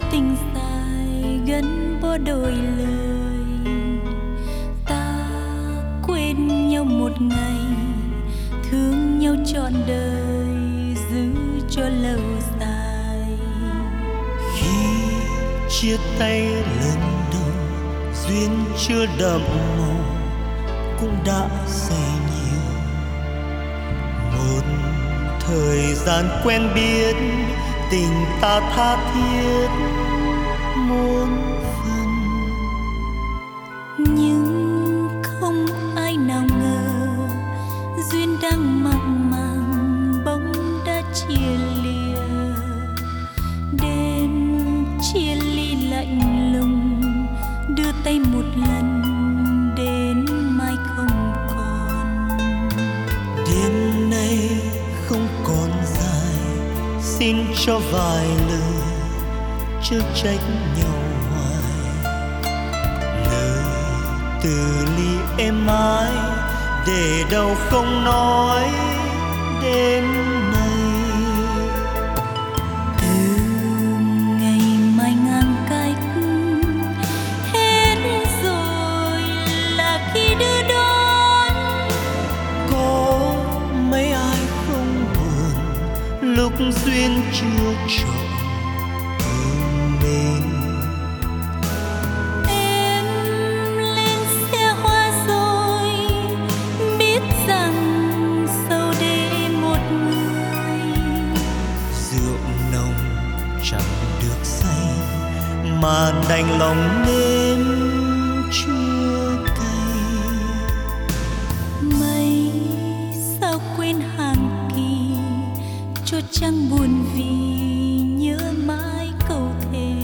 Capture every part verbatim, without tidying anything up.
tình dài gắn bó đôi lời, ta quên nhau một ngày, thương nhau trọn đời, giữ cho lâu dài. Khi chia tay lần đầu, duyên chưa đậm màu cũng đã say nhiều. Một thời gian quen biết, tình ta tha thiết muôn phần. Nhưng không ai nào ngờ, duyên đang mặn màng bỗng đã chia lìa. Đêm chia ly lạnh lùng, đưa tay một lần đến mai không còn. Đêm nay không còn dài, xin cho vài lời chớ trách nhau hoài. Lời từ ly êm ái, để đâu không nói đêm nay. Từ ngày mai ngang cách, hết rồi là khi đưa đón. Có mấy ai không buồn lúc duyên chưa trọn thương mình. Em lên xe hoa rồi, biết rằng sau để một người. Rượu nồng chẳng được say, mà đành lòng nếm chua cay. Mây sao quên hàng kỳ, cho trăng buồn vì nhớ mãi câu thề.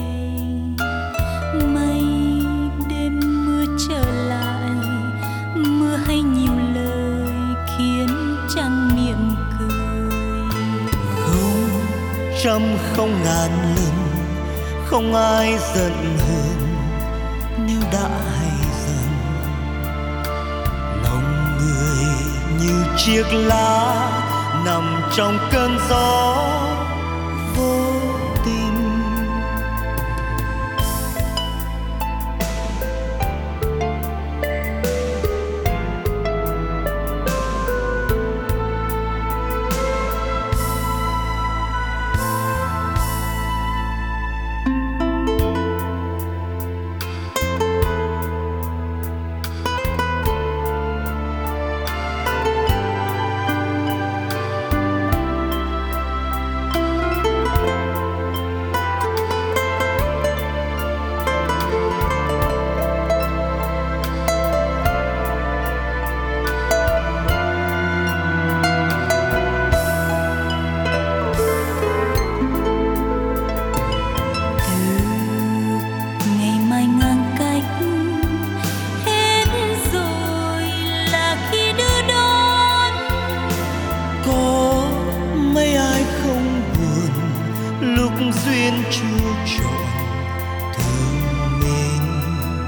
Mây đêm mưa trở lại, mưa hay nhiều lời khiến trăng miệng cười. Không trăm không ngàn lần, không ai giận hờn nếu đã hay dần. Lòng người như chiếc lá nằm trong cơn gió vô tình. Duyên chưa trọn thương mình.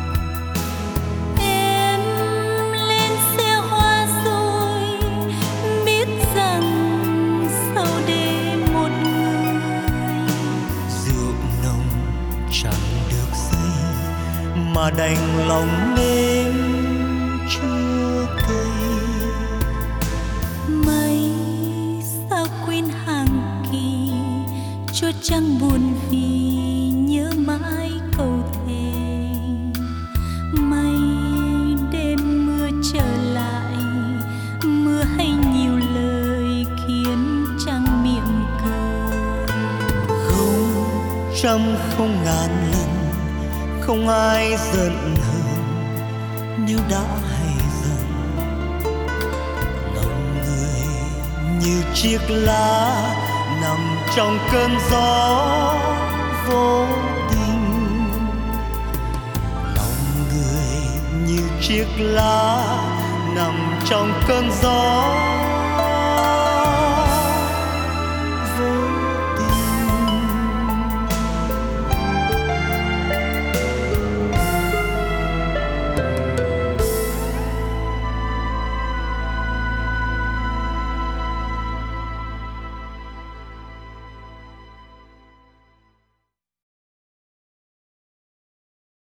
Em lên xe hoa rồi, biết rằng sau để một người. Rượu nồng chẳng được say, mà đành lòng nếm chua cay. Mây sao quên hàng kỳ, cho trăng buồn vì nhớ mãi câu thề. Mây đêm mưa trở lại, mưa hay nhiều lời khiến trăng miệng cười. Không trăm không ngàn lần, không ai giận hờn nếu đã hay dần. Lòng người như chiếc lá nằm trong cơn gió vô tình. Lòng người như chiếc lá nằm trong cơn gió